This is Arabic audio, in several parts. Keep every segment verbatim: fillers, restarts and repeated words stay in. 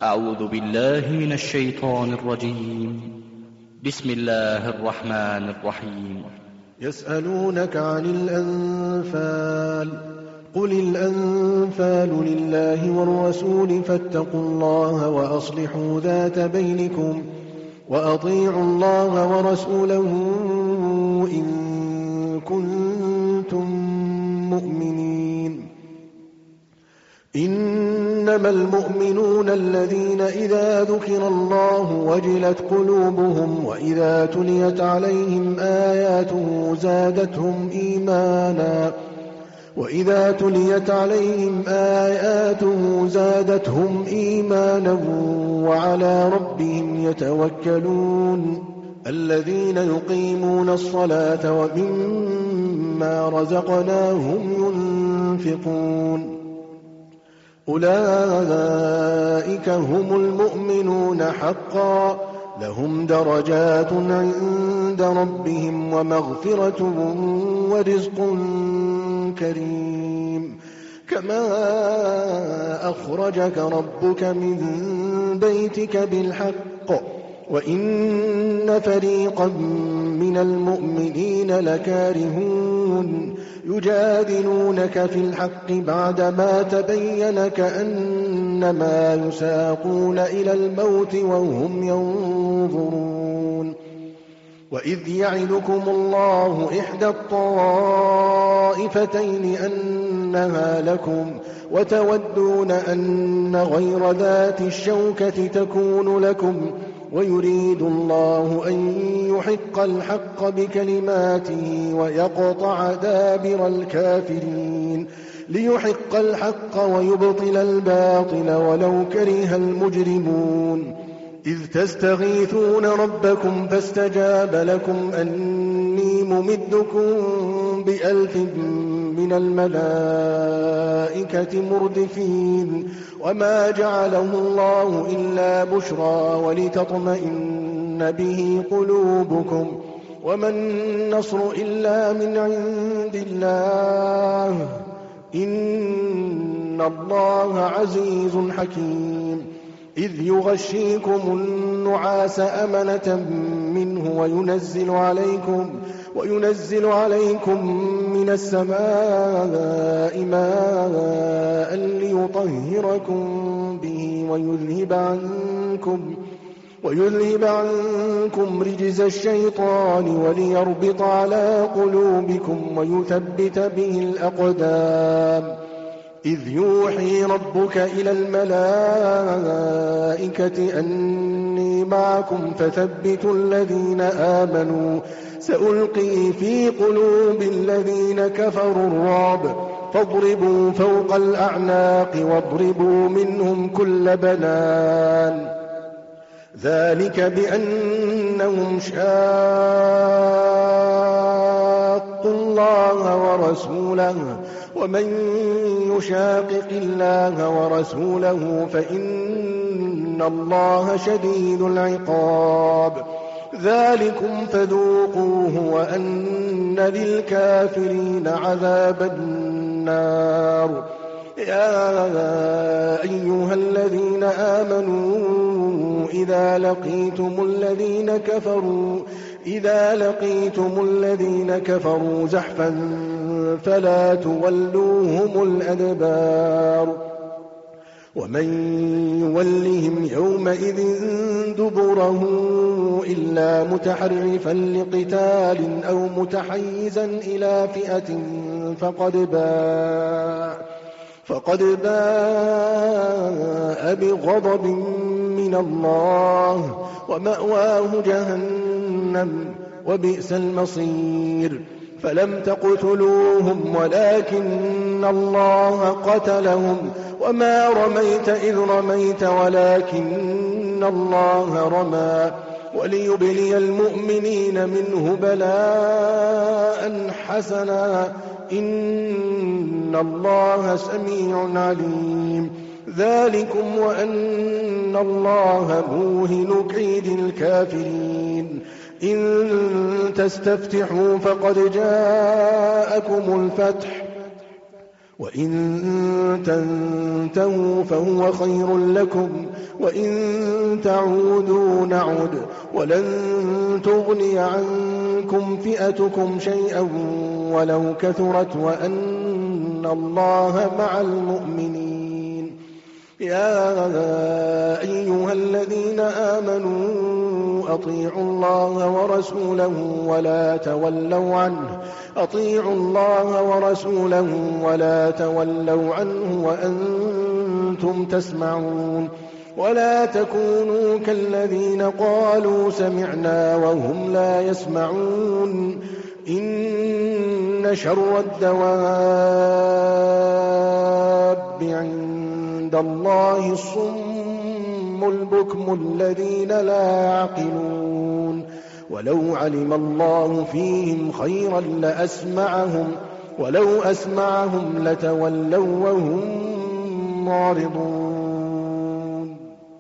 أعوذ بالله من الشيطان الرجيم. بسم الله الرحمن الرحيم. يسألونك عن الأنفال قل الأنفال لله والرسول فاتقوا الله وأصلحوا ذات بينكم وأطيعوا الله ورسوله إن كنتم مؤمنين. إنما المؤمنون الذين إذا ذكر الله وجلت قلوبهم وإذا تليت عليهم آياته زادتهم إيمانا وإذا تليت عليهم آياته زادتهم إيمانا وعلى ربهم يتوكلون. الذين يقيمون الصلاة ومما رزقناهم ينفقون أولئك هم المؤمنون حقا لهم درجات عند ربهم ومغفرة ورزق كريم. كما أخرجك ربك من بيتك بالحق وإن فريقا من المؤمنين لكارهون يجادلونك في الحق بعدما تبين كأنما يساقون إلى الموت وهم ينظرون. وإذ يعدكم الله إحدى الطائفتين أنها لكم وتودون أن غير ذات الشوكة تكون لكم ويريد الله أن يحق الحق بكلماته ويقطع دابر الكافرين ليحق الحق ويبطل الباطل ولو كره المجرمون. إذ تستغيثون ربكم فاستجاب لكم أني ممدكم بألف من الملائكة مردفين وما جعله الله إلا بشرى ولتطمئن به قلوبكم وما النصر إلا من عند الله إن الله عزيز حكيم. إذ يغشيكم النعاس أمنة منه وينزل عليكم وينزل عليكم من السماء ماء ليطهركم به ويذهب عنكم ويذهب عنكم رجز الشيطان وليربط على قلوبكم ويثبت به الأقدام. إذ يوحي ربك إلى الملائكة أني معكم فثبتوا الذين آمنوا سألقي في قلوب الذين كفروا الرعب فاضربوا فوق الأعناق واضربوا منهم كل بنان. ذلك بأنهم شاقوا الله ورسوله ومن يشاقق الله ورسوله فإن الله شديد العقاب. ذلكم فذوقوه وأن للكافرين عذاب النار. يا أيها الذين آمنوا إذا لقيتم الذين كفروا إذا لقيتم الذين كفروا زحفا فلا تولوهم الأدبار ومن يولهم يومئذ دبره إلا متحرفا لقتال أو متحيزا إلى فئة فقد باء فقد باء بغضب من الله ومأواه جهنم وبئس المصير. فلم تقتلوهم ولكن الله قتلهم وما رميت إذ رميت ولكن الله رمى وليبلي المؤمنين منه بلاء حسنا إن الله سميع عليم. ذلكم وأن الله موهن كيد الكافرين. إن تستفتحوا فقد جاءكم الفتح وإن تنتهوا فهو خير لكم وإن تعودوا نعد ولن تغني عنكم فئتكم شيئا ولو كثرت وأن الله مع المؤمنين. يا أيها الذين آمنوا أطيعوا الله ورسوله ولا تولوا عنه أطيعوا الله ورسوله ولا تولوا عنه وأنتم تسمعون ولا تكونوا كالذين قالوا سمعنا وهم لا يسمعون. إن شر الدواب عند الله الصم البكم الذين لا يعقلون. ولو علم الله فيهم خيرا لأسمعهم ولو أسمعهم لتولوا وهم معرضون.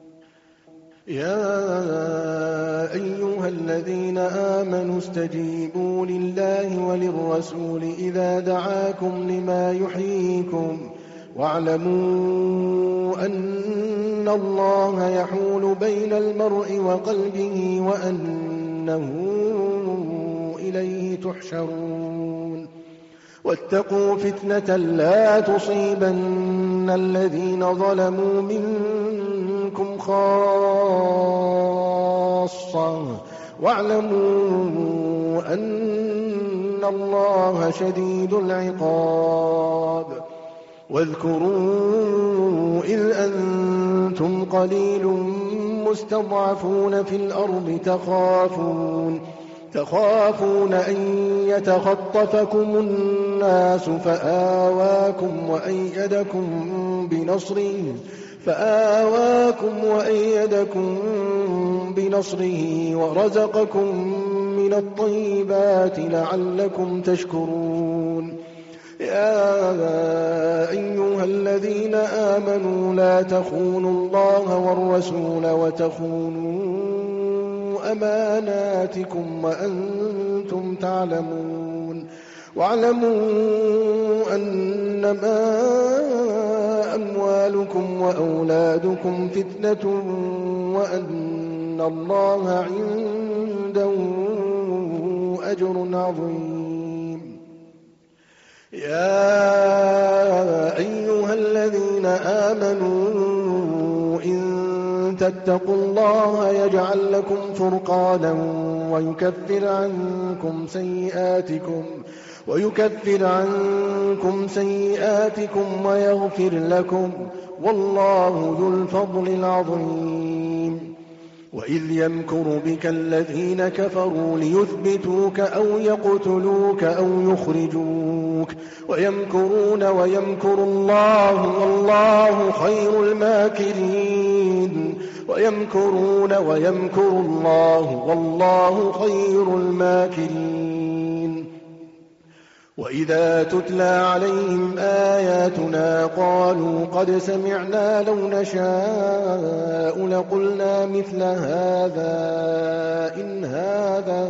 يا أيها الذين آمنوا استجيبوا لله وللرسول إذا دعاكم لما يحييكم واعلموا أن الله يحول بين المرء وقلبه وأنه إليه تحشرون. واتقوا فتنة لا تصيبن الذين ظلموا منكم خاصة واعلموا أن الله شديد العقاب. واذكروا إذ أنتم قليل مستضعفون في الأرض تخافون تخافون أن يتخطفكم الناس فآواكم وأيدكم بنصره فآواكم وأيدكم بنصره ورزقكم من الطيبات لعلكم تشكرون. يا أيها الذين آمنوا لا تخونوا الله والرسول وتخونوا أماناتكم وأنتم تعلمون. واعلموا أنما أموالكم وأولادكم فتنة وأن الله عنده أجر عظيم. يا أيها الذين آمنوا إن تتقوا الله يجعل لكم فرقانا ويكفر عنكم سيئاتكم ويكفر عنكم سيئاتكم ويغفر لكم والله ذو الفضل العظيم. وإذ يمكر بك الذين كفروا ليثبتوك أو يقتلوك أو يخرجوك ويمكرون ويمكر الله والله خير الماكرين. ويمكرون ويمكر الله والله خير الماكرين. وإذا تتلى عليهم آياتنا قالوا قد سمعنا لو نشاء لقلنا مثل هذا إن هذا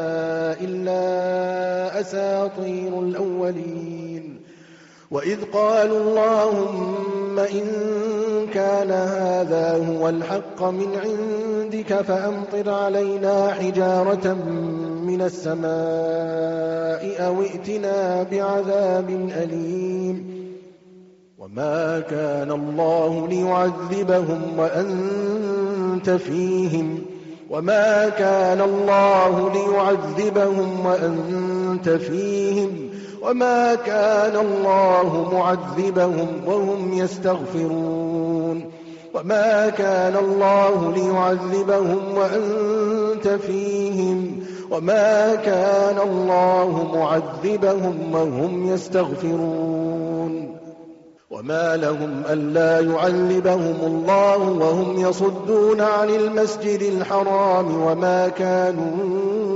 إلا أساطير الأولين. وإذ قالوا اللهم إن كان هذا هو الحق من عندك فأمطر علينا حجارة من السماء أو ائتنا بعذاب أليم. وما كان الله ليعذبهم وأنت فيهم وما كان الله ليعذبهم وأنت فيهم وما كان الله معذبهم وهم يستغفرون. وما كان الله ليعذبهم وأنت فيهم وما كان الله معذبهم وهم يستغفرون. وما لهم ألا يعذبهم الله وهم يصدون عن المسجد الحرام وما كانوا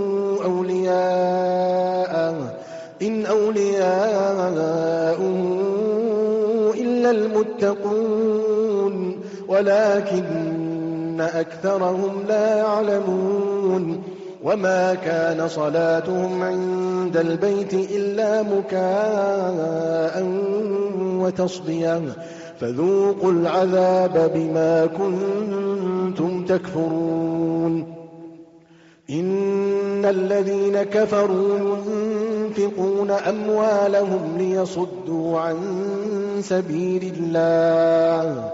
أولياءه إن أولياؤه إلا المتقون ولكن أكثرهم لا يعلمون. وما كان صلاتهم عند البيت إلا مكاء وتصديا فذوقوا العذاب بما كنتم تكفرون. إن الذين كفروا ينفقون أموالهم ليصدوا عن سبيل الله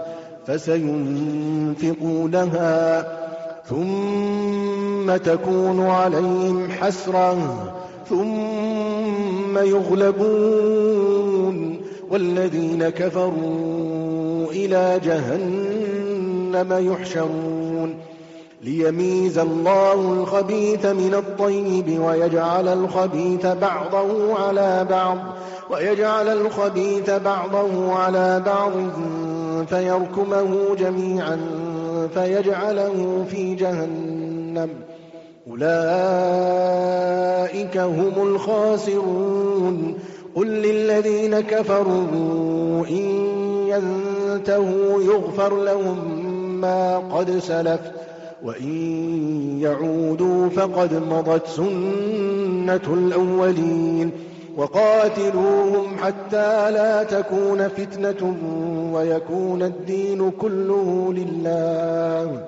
فسينفقونها ثم تكون عليهم حسرة ثم يغلبون والذين كفروا إلى جهنم يحشرون ليميز الله الخبيث من الطيب ويجعل الخبيث بعضه على بعض ويجعل الخبيث بعضه على بعض فيركمه جميعا فيجعله في جهنم أولئك هم الخاسرون. قل للذين كفروا إن ينتهوا يغفر لهم ما قد سلف وإن يعودوا فقد مضت سنة الأولين وقاتلوهم حتى لا تكون فتنة ويكون الدين كله لله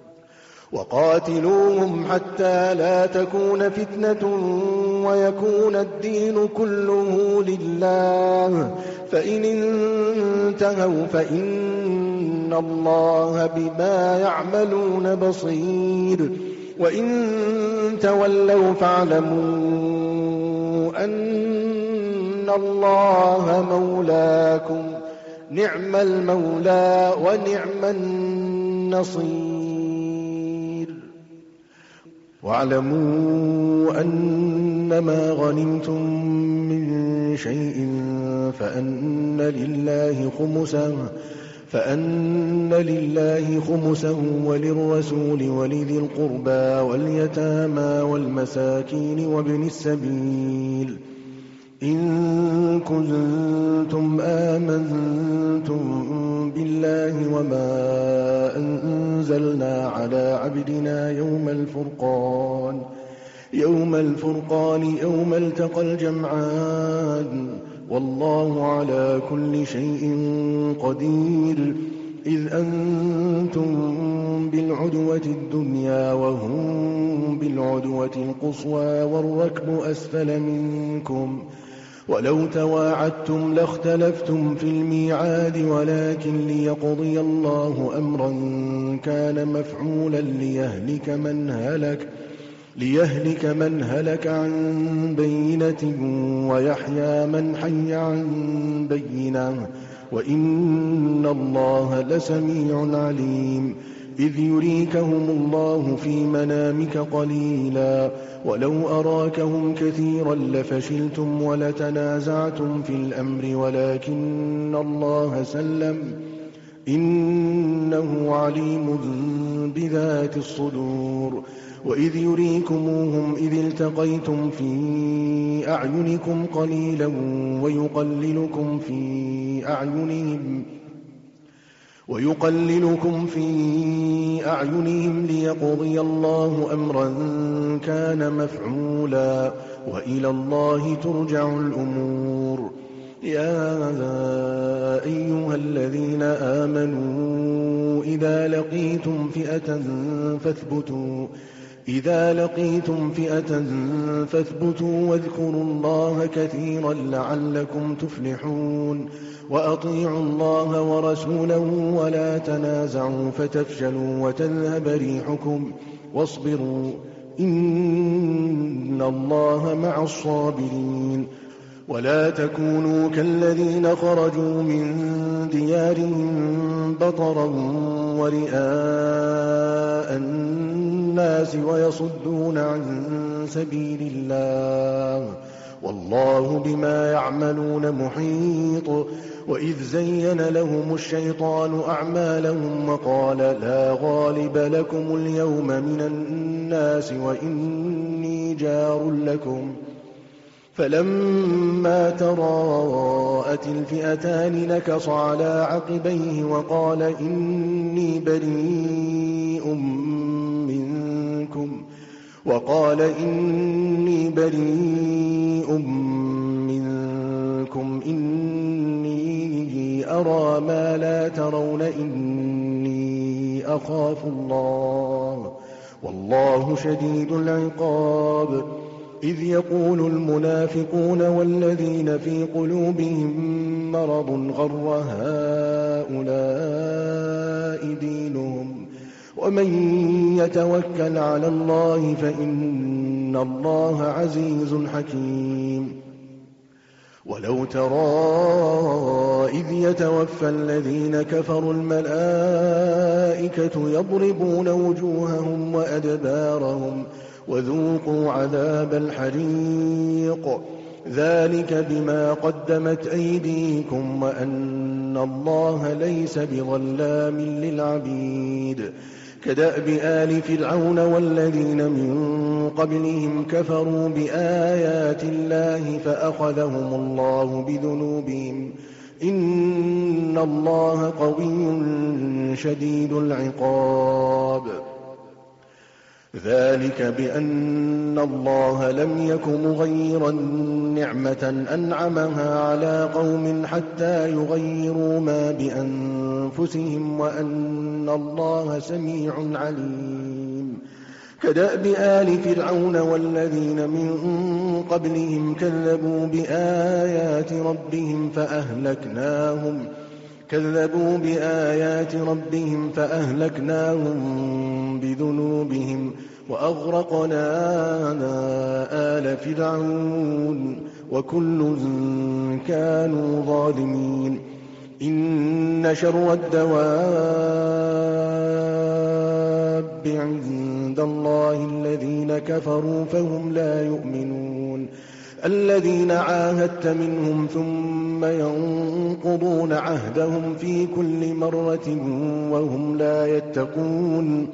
وقاتلوهم حتى لا تكون فتنة ويكون الدين كله لله فإن انتهوا فإن الله بما يعملون بصير وإن تولوا فاعلموا أن الله مولاكم نعم المولى ونعم النصير. واعلموا أنما غنمتم من شيء فأن لله خمسه فأن لله خمسه وللرسول ولذي القربى واليتامى والمساكين وابن السبيل إن كنتم آمنتم بالله وما أنزلنا على عبدنا يوم الفرقان يوم الفرقان يوم التقى الجمعان والله على كل شيء قدير. إذ أنتم بالعدوة الدنيا وهم بالعدوة القصوى والركب أسفل منكم ولو تواعدتم لاختلفتم في الميعاد ولكن ليقضي الله أمرا كان مفعولا ليهلك من هلك ليهلك من هلك عن بينة ويحيى من حي عن بينة وإن الله لسميع عليم. إذ يريكهم الله في منامك قليلا ولو أراكهم كثيرا لفشلتم ولتنازعتم في الأمر ولكن الله سلم إنه عليم بذات الصدور. وإذ يريكموهم إذ التقيتم في أعينكم قليلا ويقللكم في أعينهم ويقللكم في أعينهم ليقضي الله أمرا كان مفعولا وإلى الله ترجع الأمور. يا أيها الذين آمنوا إذا لقيتم فئة فاثبتوا إذا لقيتم فئة فاثبتوا واذكروا الله كثيرا لعلكم تفلحون. وأطيعوا الله ورسوله ولا تنازعوا فتفشلوا وتذهب ريحكم واصبروا إن الله مع الصابرين. ولا تكونوا كالذين خرجوا من ديارهم بطرا ورئاء الناس ويصدون عن سبيل الله والله بما يعملون محيط. وإذ زين لهم الشيطان أعمالهم وقال لا غالب لكم اليوم من الناس وإني جار لكم فلما تراءت الفئتان نكص على عقبيه وقال إني بريء منكم وقال إني بريء منكم إني أرى ما لا ترون إني أخاف الله والله شديد العقاب. إذ يقول المنافقون والذين في قلوبهم مرض غر هؤلاء دينهم ومن يتوكل على الله فإن الله عزيز حكيم. ولو ترى إذ يتوفى الذين كفروا الملائكة يضربون وجوههم وأدبارهم وذوقوا عذاب الحريق ذلك بما قدمت أيديكم وأن الله ليس بظلام للعبيد. كدأب آل فرعون والذين من قبلهم كفروا بآيات الله فأخذهم الله بذنوبهم إن الله قوي شديد العقاب. ذلك بأن الله لم يك مغيرا نعمة أنعمها على قوم حتى يغيروا ما بأنفسهم وأن الله سميع عليم. كدأب آل فرعون والذين من قبلهم كذبوا بآيات ربهم فأهلكناهم كذبوا بآيات ربهم فأهلكناهم بذنوبهم وأغرقنا آل فرعون وكل كانوا ظالمين. إن شر الدواب عند الله الذين كفروا فهم لا يؤمنون. الذين عاهدت منهم ثم ينقضون عهدهم في كل مرة وهم لا يتقون.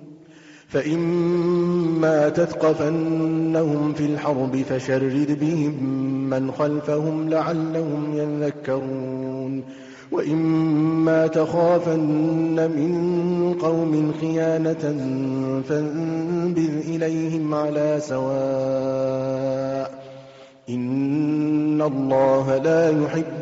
فإما تثقفنهم في الحرب فشرد بهم من خلفهم لعلهم يذكرون. وإما تخافن من قوم خيانة فانبذ إليهم على سواء إن الله لا يحب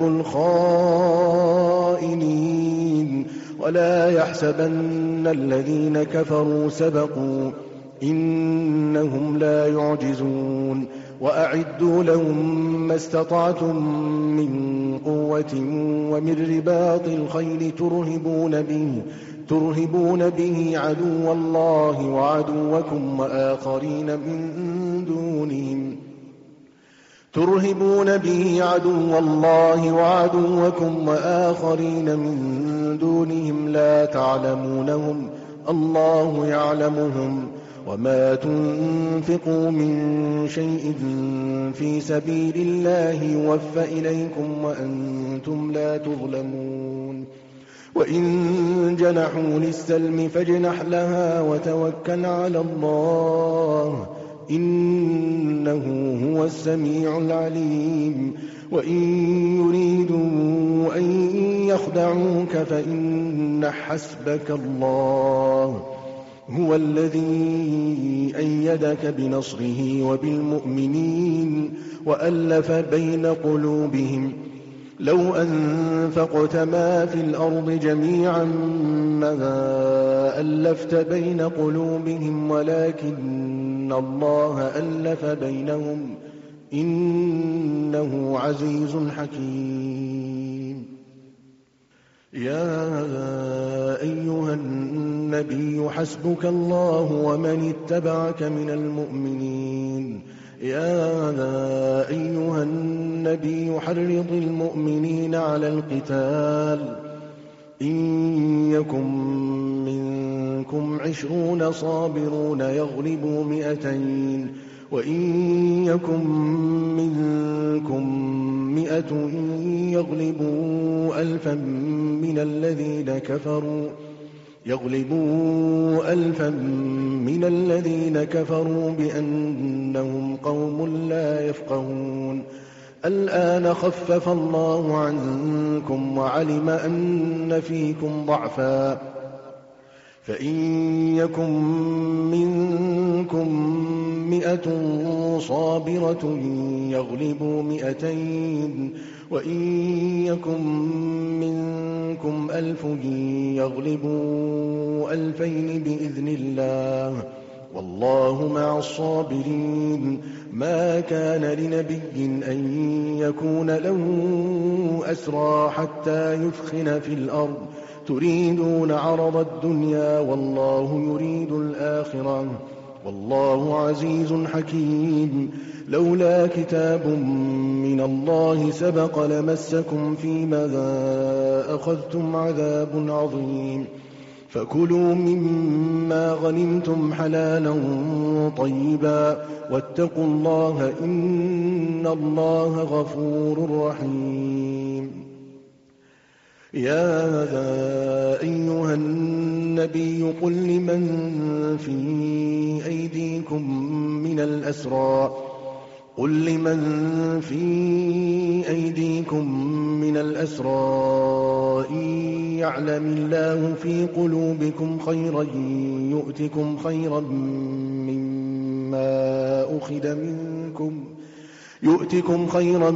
الخائنين. ولا يحسبن الذين كفروا سبقوا إنهم لا يعجزون. وأعدوا لهم ما استطعتم من قوة ومن رباط الخيل ترهبون به ترهبون به عدو الله وعدوكم وآخرين من دونهم ترهبون به عدو الله وعدوكم وآخرين من دونهم لا تعلمونهم الله يعلمهم. وما تنفقوا من شيء في سبيل الله يوفى إليكم وأنتم لا تظلمون. وإن جنحوا للسلم فاجنح لها وتوكل على الله إنه هو السميع العليم. وإن يريدوا أن يخدعوك فإن حسبك الله هو الذي أيدك بنصره وبالمؤمنين وألف بين قلوبهم. لو أنفقت ما في الأرض جميعا ما ألفت بين قلوبهم ولكن الله ألف بينهم إنه عزيز حكيم. يا أيها النبي حسبك الله ومن اتبعك من المؤمنين. يا أيها النبي حرض المؤمنين على القتال إن يكن منكم عشرون صابرون يغلبوا مئتين وإن يكن منكم مئة يغلبوا ألفا من الذين كفروا يغلبوا ألفا من الذين كفروا بأنهم قوم لا يفقهون. الآن خفف الله عنكم وعلم أن فيكم ضعفا فإن يكن منكم فئة صابرة يغلبوا مئتين وإن يكن منكم ألف يغلبوا ألفين بإذن الله والله مع الصابرين. ما كان لنبي أن يكون له أسرى حتى يثخن في الأرض تريدون عرض الدنيا والله يريد الآخرة والله عزيز حكيم. لولا كتاب من الله سبق لمسكم فيما أخذتم عذاب عظيم. فكلوا مما غنمتم حلالا طيبا واتقوا الله إن الله غفور رحيم. يا أيها النبي قل لمن في أيديكم من الأسرى قل لمن في أيديكم من الأسرى إن يعلم الله في قلوبكم خيرا يؤتكم خيرا مما أخذ منكم يؤتكم خيرا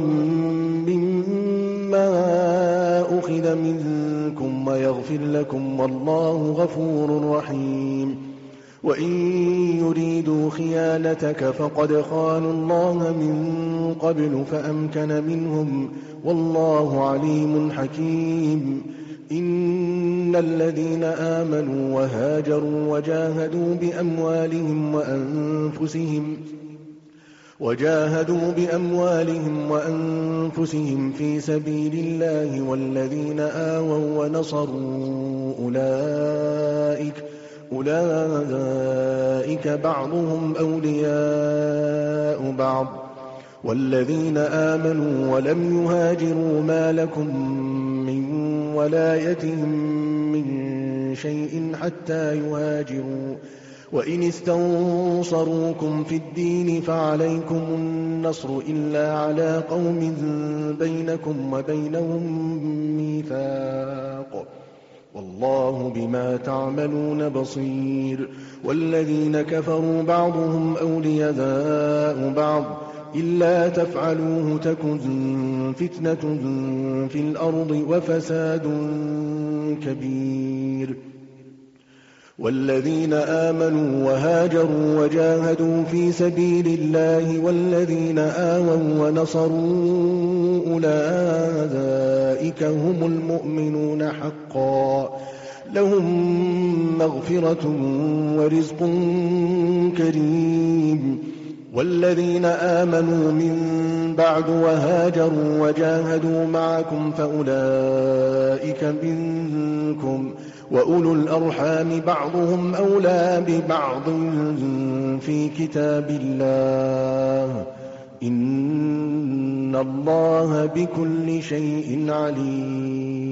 مما أخذ منكم ويغفر لكم والله غفور رحيم. وإن يريدوا خيانتك فقد خانوا الله من قبل فأمكن منهم والله عليم حكيم. إن الذين آمنوا وهاجروا وجاهدوا بأموالهم وأنفسهم وجاهدوا بأموالهم وأنفسهم في سبيل الله والذين آووا ونصروا أولئك أولئك بعضهم أولياء بعض والذين آمنوا ولم يهاجروا ما لكم من ولايتهم من شيء حتى يهاجروا وإن استنصروكم في الدين فعليكم النصر إلا على قوم بينكم وبينهم ميثاق والله بما تعملون بصير. والذين كفروا بعضهم أولياء بعض إلا تفعلوه تكن فتنة في الأرض وفساد كبير. والذين آمنوا وهاجروا وجاهدوا في سبيل الله والذين آووا ونصروا أولئك هم المؤمنون حقا لهم مغفرة ورزق كريم. والذين آمنوا من بعد وهاجروا وجاهدوا معكم فأولئك منكم وأولو الأرحام بعضهم أولى ببعض في كتاب الله إن الله بكل شيء عليم.